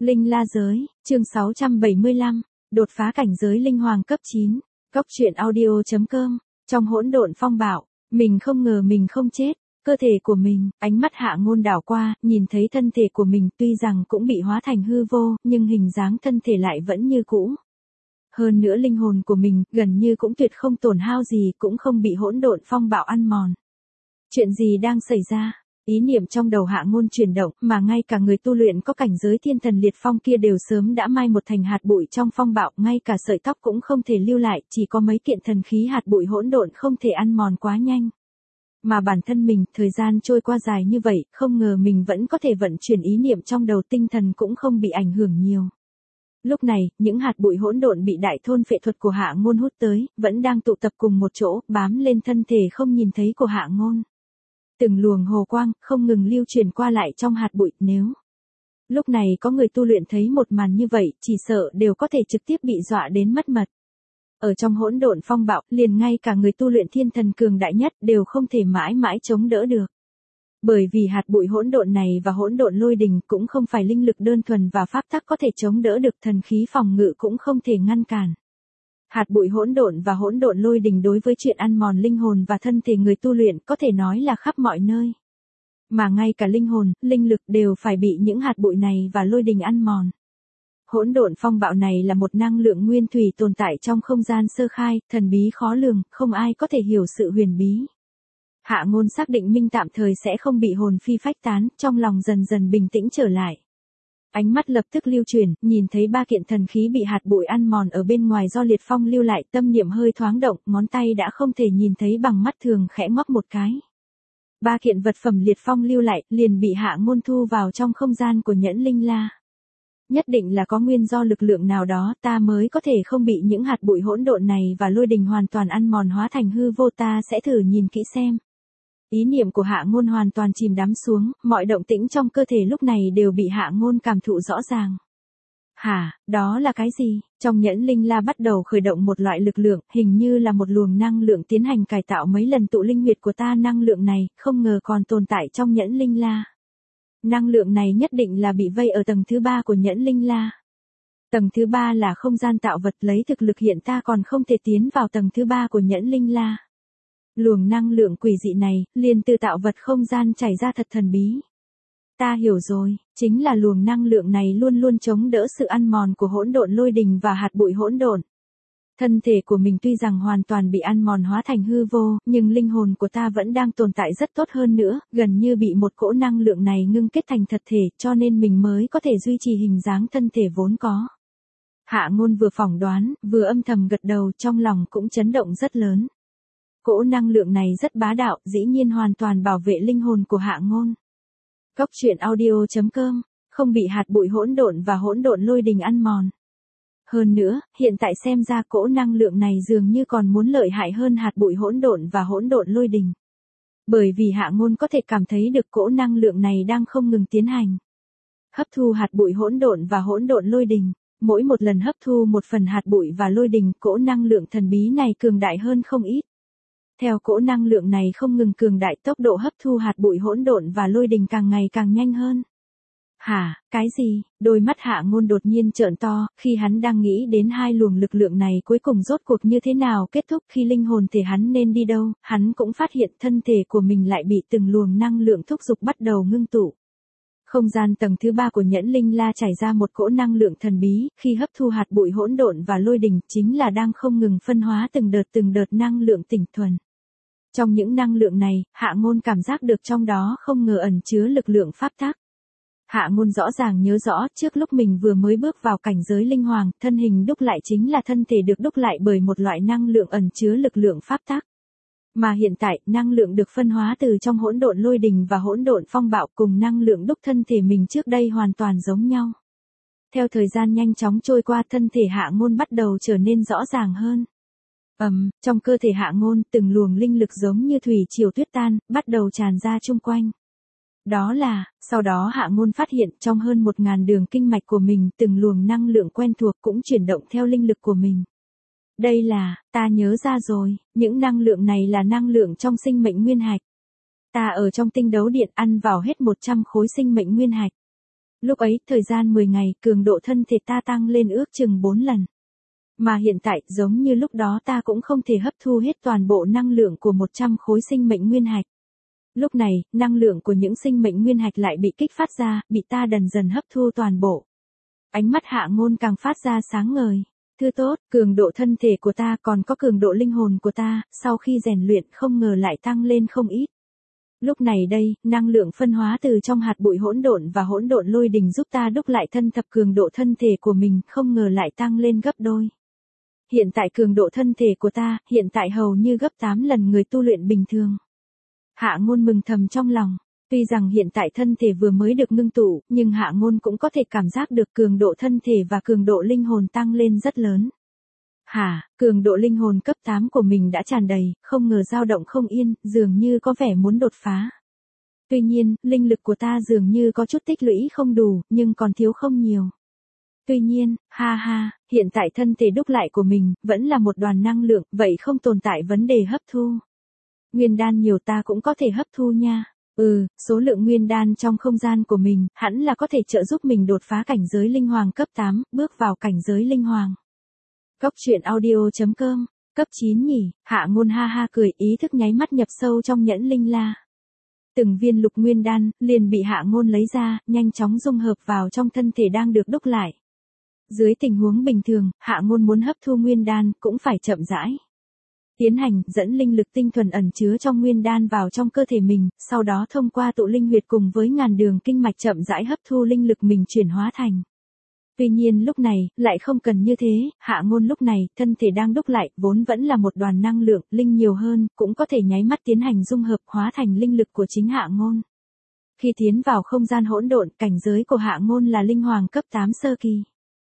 Linh La Giới, chương 675, đột phá cảnh giới linh hoàng cấp 9, Cốc truyện audio.com, trong hỗn độn phong bạo, mình không ngờ mình không chết, cơ thể của mình, ánh mắt Hạ Ngôn đảo qua, nhìn thấy thân thể của mình tuy rằng cũng bị hóa thành hư vô, nhưng hình dáng thân thể lại vẫn như cũ. Hơn nữa linh hồn của mình, gần như cũng tuyệt không tổn hao gì, cũng không bị hỗn độn phong bạo ăn mòn. Chuyện gì đang xảy ra? Ý niệm trong đầu Hạ Ngôn chuyển động, mà ngay cả người tu luyện có cảnh giới thiên thần liệt phong kia đều sớm đã mai một thành hạt bụi trong phong bạo, ngay cả sợi tóc cũng không thể lưu lại, chỉ có mấy kiện thần khí hạt bụi hỗn độn không thể ăn mòn quá nhanh. Mà bản thân mình, thời gian trôi qua dài như vậy, không ngờ mình vẫn có thể vận chuyển ý niệm trong đầu, tinh thần cũng không bị ảnh hưởng nhiều. Lúc này, những hạt bụi hỗn độn bị đại thôn phệ thuật của Hạ Ngôn hút tới, vẫn đang tụ tập cùng một chỗ, bám lên thân thể không nhìn thấy của Hạ Ngôn. Từng luồng hồ quang, không ngừng lưu truyền qua lại trong hạt bụi, nếu lúc này có người tu luyện thấy một màn như vậy, chỉ sợ đều có thể trực tiếp bị dọa đến mất mật. Ở trong hỗn độn phong bạo, liền ngay cả người tu luyện thiên thần cường đại nhất, đều không thể mãi mãi chống đỡ được. Bởi vì hạt bụi hỗn độn này và hỗn độn lôi đình cũng không phải linh lực đơn thuần và pháp tắc có thể chống đỡ được, thần khí phòng ngự cũng không thể ngăn cản. Hạt bụi hỗn độn và hỗn độn lôi đình đối với chuyện ăn mòn linh hồn và thân thể người tu luyện có thể nói là khắp mọi nơi. Mà ngay cả linh hồn, linh lực đều phải bị những hạt bụi này và lôi đình ăn mòn. Hỗn độn phong bạo này là một năng lượng nguyên thủy tồn tại trong không gian sơ khai, thần bí khó lường, không ai có thể hiểu sự huyền bí. Hạ Ngôn xác định mình tạm thời sẽ không bị hồn phi phách tán, trong lòng dần dần bình tĩnh trở lại. Ánh mắt lập tức lưu chuyển, nhìn thấy ba kiện thần khí bị hạt bụi ăn mòn ở bên ngoài do liệt phong lưu lại, tâm niệm hơi thoáng động, ngón tay đã không thể nhìn thấy bằng mắt thường, khẽ ngoắc một cái. Ba kiện vật phẩm liệt phong lưu lại, liền bị Hạ Ngôn thu vào trong không gian của Nhẫn Linh La. Nhất định là có nguyên do lực lượng nào đó, ta mới có thể không bị những hạt bụi hỗn độn này và lôi đình hoàn toàn ăn mòn hóa thành hư vô, ta sẽ thử nhìn kỹ xem. Ý niệm của Hạ Ngôn hoàn toàn chìm đắm xuống, mọi động tĩnh trong cơ thể lúc này đều bị Hạ Ngôn cảm thụ rõ ràng. Hả, đó là cái gì? Trong Nhẫn Linh La bắt đầu khởi động một loại lực lượng, hình như là một luồng năng lượng tiến hành cải tạo mấy lần tụ linh huyệt của ta, năng lượng này, không ngờ còn tồn tại trong Nhẫn Linh La. Năng lượng này nhất định là bị vây ở tầng thứ 3 của Nhẫn Linh La. Tầng thứ 3 là không gian tạo vật, lấy thực lực hiện ta còn không thể tiến vào tầng thứ 3 của Nhẫn Linh La. Luồng năng lượng quỷ dị này, liền từ tạo vật không gian chảy ra, thật thần bí. Ta hiểu rồi, chính là luồng năng lượng này luôn luôn chống đỡ sự ăn mòn của hỗn độn lôi đình và hạt bụi hỗn độn. Thân thể của mình tuy rằng hoàn toàn bị ăn mòn hóa thành hư vô, nhưng linh hồn của ta vẫn đang tồn tại rất tốt hơn nữa, gần như bị một cỗ năng lượng này ngưng kết thành thật thể, cho nên mình mới có thể duy trì hình dáng thân thể vốn có. Hạ Ngôn vừa phỏng đoán, vừa âm thầm gật đầu, trong lòng cũng chấn động rất lớn. Cỗ năng lượng này rất bá đạo, dĩ nhiên hoàn toàn bảo vệ linh hồn của Hạ Ngôn. Cốc truyện audio.com, không bị hạt bụi hỗn độn và hỗn độn lôi đình ăn mòn. Hơn nữa, hiện tại xem ra cỗ năng lượng này dường như còn muốn lợi hại hơn hạt bụi hỗn độn và hỗn độn lôi đình. Bởi vì Hạ Ngôn có thể cảm thấy được cỗ năng lượng này đang không ngừng tiến hành hấp thu hạt bụi hỗn độn và hỗn độn lôi đình. Mỗi một lần hấp thu một phần hạt bụi và lôi đình, cỗ năng lượng thần bí này cường đại hơn không ít. Theo cỗ năng lượng này không ngừng cường đại, tốc độ hấp thu hạt bụi hỗn độn và lôi đình càng ngày càng nhanh hơn. Hả, cái gì? Đôi mắt Hạ Ngôn đột nhiên trợn to, khi hắn đang nghĩ đến hai luồng lực lượng này cuối cùng rốt cuộc như thế nào kết thúc, khi linh hồn thể hắn nên đi đâu, hắn cũng phát hiện thân thể của mình lại bị từng luồng năng lượng thúc giục bắt đầu ngưng tụ. Không gian tầng thứ 3 của Nhẫn Linh La chảy ra một cỗ năng lượng thần bí, khi hấp thu hạt bụi hỗn độn và lôi đình, chính là đang không ngừng phân hóa từng đợt năng lượng tinh thuần. Trong những năng lượng này, Hạ Ngôn cảm giác được trong đó không ngờ ẩn chứa lực lượng pháp tắc. Hạ Ngôn rõ ràng nhớ rõ, trước lúc mình vừa mới bước vào cảnh giới linh hoàng, thân hình đúc lại chính là thân thể được đúc lại bởi một loại năng lượng ẩn chứa lực lượng pháp tắc. Mà hiện tại, năng lượng được phân hóa từ trong hỗn độn lôi đình và hỗn độn phong bạo cùng năng lượng đúc thân thể mình trước đây hoàn toàn giống nhau. Theo thời gian nhanh chóng trôi qua, thân thể Hạ Ngôn bắt đầu trở nên rõ ràng hơn. Trong cơ thể Hạ Ngôn, từng luồng linh lực giống như thủy triều tuyết tan, bắt đầu tràn ra chung quanh. Đó là, sau đó Hạ Ngôn phát hiện trong hơn 1000 đường kinh mạch của mình, từng luồng năng lượng quen thuộc cũng chuyển động theo linh lực của mình. Đây là, ta nhớ ra rồi, những năng lượng này là năng lượng trong sinh mệnh nguyên hạch. Ta ở trong tinh đấu điện ăn vào hết 100 khối sinh mệnh nguyên hạch. Lúc ấy, thời gian 10 ngày, cường độ thân thể ta tăng lên ước chừng 4 lần. Mà hiện tại, giống như lúc đó ta cũng không thể hấp thu hết toàn bộ năng lượng của 100 khối sinh mệnh nguyên hạch. Lúc này, năng lượng của những sinh mệnh nguyên hạch lại bị kích phát ra, bị ta dần dần hấp thu toàn bộ. Ánh mắt Hạ Ngôn càng phát ra sáng ngời. Thứ tốt, cường độ thân thể của ta còn có cường độ linh hồn của ta, sau khi rèn luyện không ngờ lại tăng lên không ít. Lúc này đây, năng lượng phân hóa từ trong hạt bụi hỗn độn và hỗn độn lôi đình giúp ta đúc lại thân thập cường độ thân thể của mình, không ngờ lại tăng lên gấp đôi. Hiện tại cường độ thân thể của ta, hiện tại hầu như gấp 8 lần người tu luyện bình thường. Hạ Ngôn mừng thầm trong lòng. Tuy rằng hiện tại thân thể vừa mới được ngưng tụ, nhưng Hạ Ngôn cũng có thể cảm giác được cường độ thân thể và cường độ linh hồn tăng lên rất lớn. Cường độ linh hồn cấp 8 của mình đã tràn đầy, không ngờ dao động không yên, dường như có vẻ muốn đột phá. Tuy nhiên, linh lực của ta dường như có chút tích lũy không đủ, nhưng còn thiếu không nhiều. Tuy nhiên, hiện tại thân thể đúc lại của mình, vẫn là một đoàn năng lượng, vậy không tồn tại vấn đề hấp thu. Nguyên đan nhiều ta cũng có thể hấp thu nha. Số lượng nguyên đan trong không gian của mình, hẳn là có thể trợ giúp mình đột phá cảnh giới linh hoàng cấp 8, bước vào cảnh giới linh hoàng. Cốc truyện audio.com, cấp 9 nhỉ, Hạ Ngôn cười, ý thức nháy mắt nhập sâu trong nhẫn linh la. Từng viên lục nguyên đan, liền bị Hạ Ngôn lấy ra, nhanh chóng dung hợp vào trong thân thể đang được đúc lại. Dưới tình huống bình thường, Hạ Ngôn muốn hấp thu nguyên đan, cũng phải chậm rãi. Tiến hành, dẫn linh lực tinh thuần ẩn chứa trong nguyên đan vào trong cơ thể mình, sau đó thông qua tụ linh huyệt cùng với ngàn đường kinh mạch chậm rãi hấp thu linh lực mình chuyển hóa thành. Tuy nhiên lúc này, lại không cần như thế, Hạ Ngôn lúc này, thân thể đang đúc lại, vốn vẫn là một đoàn năng lượng, linh nhiều hơn, cũng có thể nháy mắt tiến hành dung hợp hóa thành linh lực của chính Hạ Ngôn. Khi tiến vào không gian hỗn độn, cảnh giới của Hạ Ngôn là linh hoàng cấp 8 sơ kỳ.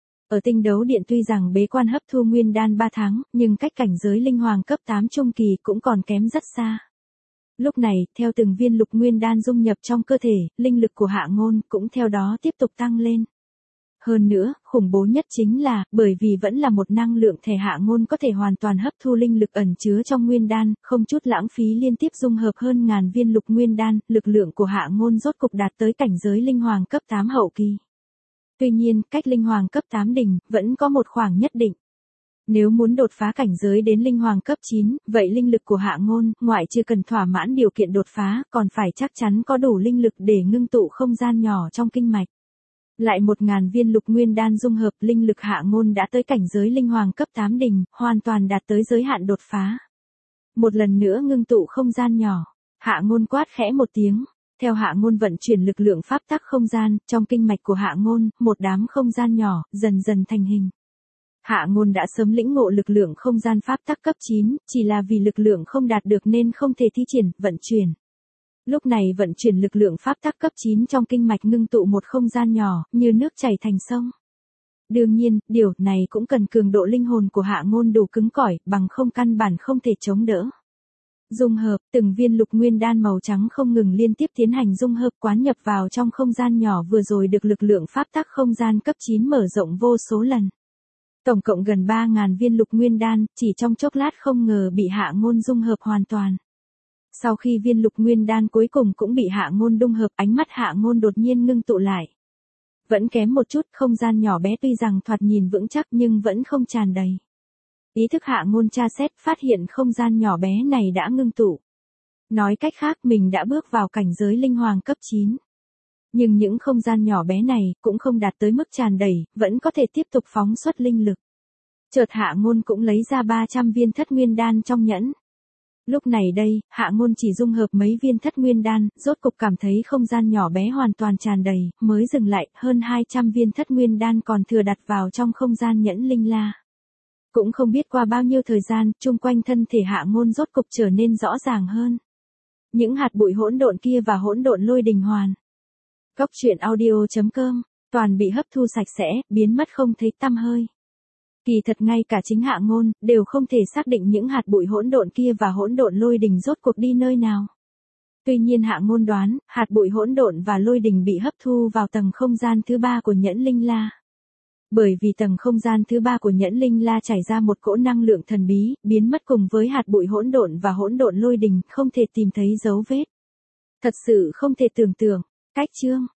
Ở tinh đấu điện tuy rằng bế quan hấp thu nguyên đan 3 tháng, nhưng cách cảnh giới linh hoàng cấp 8 trung kỳ cũng còn kém rất xa. Lúc này, theo từng viên lục nguyên đan dung nhập trong cơ thể, linh lực của Hạ Ngôn cũng theo đó tiếp tục tăng lên. Hơn nữa, khủng bố nhất chính là, bởi vì vẫn là một năng lượng thể, Hạ Ngôn có thể hoàn toàn hấp thu linh lực ẩn chứa trong nguyên đan, không chút lãng phí, liên tiếp dung hợp hơn ngàn viên lục nguyên đan, lực lượng của Hạ Ngôn rốt cục đạt tới cảnh giới linh hoàng cấp 8 hậu kỳ. Tuy nhiên, cách linh hoàng cấp 8 đỉnh, vẫn có một khoảng nhất định. Nếu muốn đột phá cảnh giới đến linh hoàng cấp 9, vậy linh lực của Hạ Ngôn, ngoại trừ cần thỏa mãn điều kiện đột phá, còn phải chắc chắn có đủ linh lực để ngưng tụ không gian nhỏ trong kinh mạch. Lại 1000 viên lục nguyên đan dung hợp, linh lực Hạ Ngôn đã tới cảnh giới linh hoàng cấp 8 đỉnh, hoàn toàn đạt tới giới hạn đột phá. Một lần nữa ngưng tụ không gian nhỏ, Hạ Ngôn quát khẽ một tiếng. Theo Hạ Ngôn vận chuyển lực lượng pháp tắc không gian, trong kinh mạch của Hạ Ngôn, một đám không gian nhỏ, dần dần thành hình. Hạ Ngôn đã sớm lĩnh ngộ lực lượng không gian pháp tắc cấp 9, chỉ là vì lực lượng không đạt được nên không thể thi triển, vận chuyển. Lúc này vận chuyển lực lượng pháp tắc cấp 9 trong kinh mạch ngưng tụ một không gian nhỏ, như nước chảy thành sông. Đương nhiên, điều này cũng cần cường độ linh hồn của Hạ Ngôn đủ cứng cỏi, bằng không căn bản không thể chống đỡ. Dung hợp, từng viên lục nguyên đan màu trắng không ngừng liên tiếp tiến hành dung hợp quán nhập vào trong không gian nhỏ vừa rồi được lực lượng pháp tắc không gian cấp 9 mở rộng vô số lần. Tổng cộng gần 3000 viên lục nguyên đan, chỉ trong chốc lát không ngờ bị Hạ Ngôn dung hợp hoàn toàn. Sau khi viên lục nguyên đan cuối cùng cũng bị Hạ Ngôn dung hợp, ánh mắt Hạ Ngôn đột nhiên ngưng tụ lại. Vẫn kém một chút, không gian nhỏ bé tuy rằng thoạt nhìn vững chắc nhưng vẫn không tràn đầy. Ý thức Hạ Ngôn tra xét, phát hiện không gian nhỏ bé này đã ngưng tụ. Nói cách khác, mình đã bước vào cảnh giới linh hoàng cấp 9. Nhưng những không gian nhỏ bé này, cũng không đạt tới mức tràn đầy, vẫn có thể tiếp tục phóng xuất linh lực. Chợt Hạ Ngôn cũng lấy ra 300 viên thất nguyên đan trong nhẫn. Lúc này đây, Hạ Ngôn chỉ dung hợp mấy viên thất nguyên đan, rốt cục cảm thấy không gian nhỏ bé hoàn toàn tràn đầy, mới dừng lại, hơn 200 viên thất nguyên đan còn thừa đặt vào trong không gian nhẫn linh la. Cũng không biết qua bao nhiêu thời gian, chung quanh thân thể Hạ Ngôn rốt cục trở nên rõ ràng hơn. Những hạt bụi hỗn độn kia và hỗn độn lôi đình hoàn. Cốc truyện audio.com, toàn bị hấp thu sạch sẽ, biến mất không thấy tăm hơi. Kỳ thật ngay cả chính Hạ Ngôn, đều không thể xác định những hạt bụi hỗn độn kia và hỗn độn lôi đình rốt cuộc đi nơi nào. Tuy nhiên Hạ Ngôn đoán, hạt bụi hỗn độn và lôi đình bị hấp thu vào tầng không gian thứ 3 của nhẫn linh la. Bởi vì tầng không gian thứ 3 của nhẫn linh la chảy ra một cỗ năng lượng thần bí, biến mất cùng với hạt bụi hỗn độn và hỗn độn lôi đình, không thể tìm thấy dấu vết. Thật sự không thể tưởng tượng. Cách chương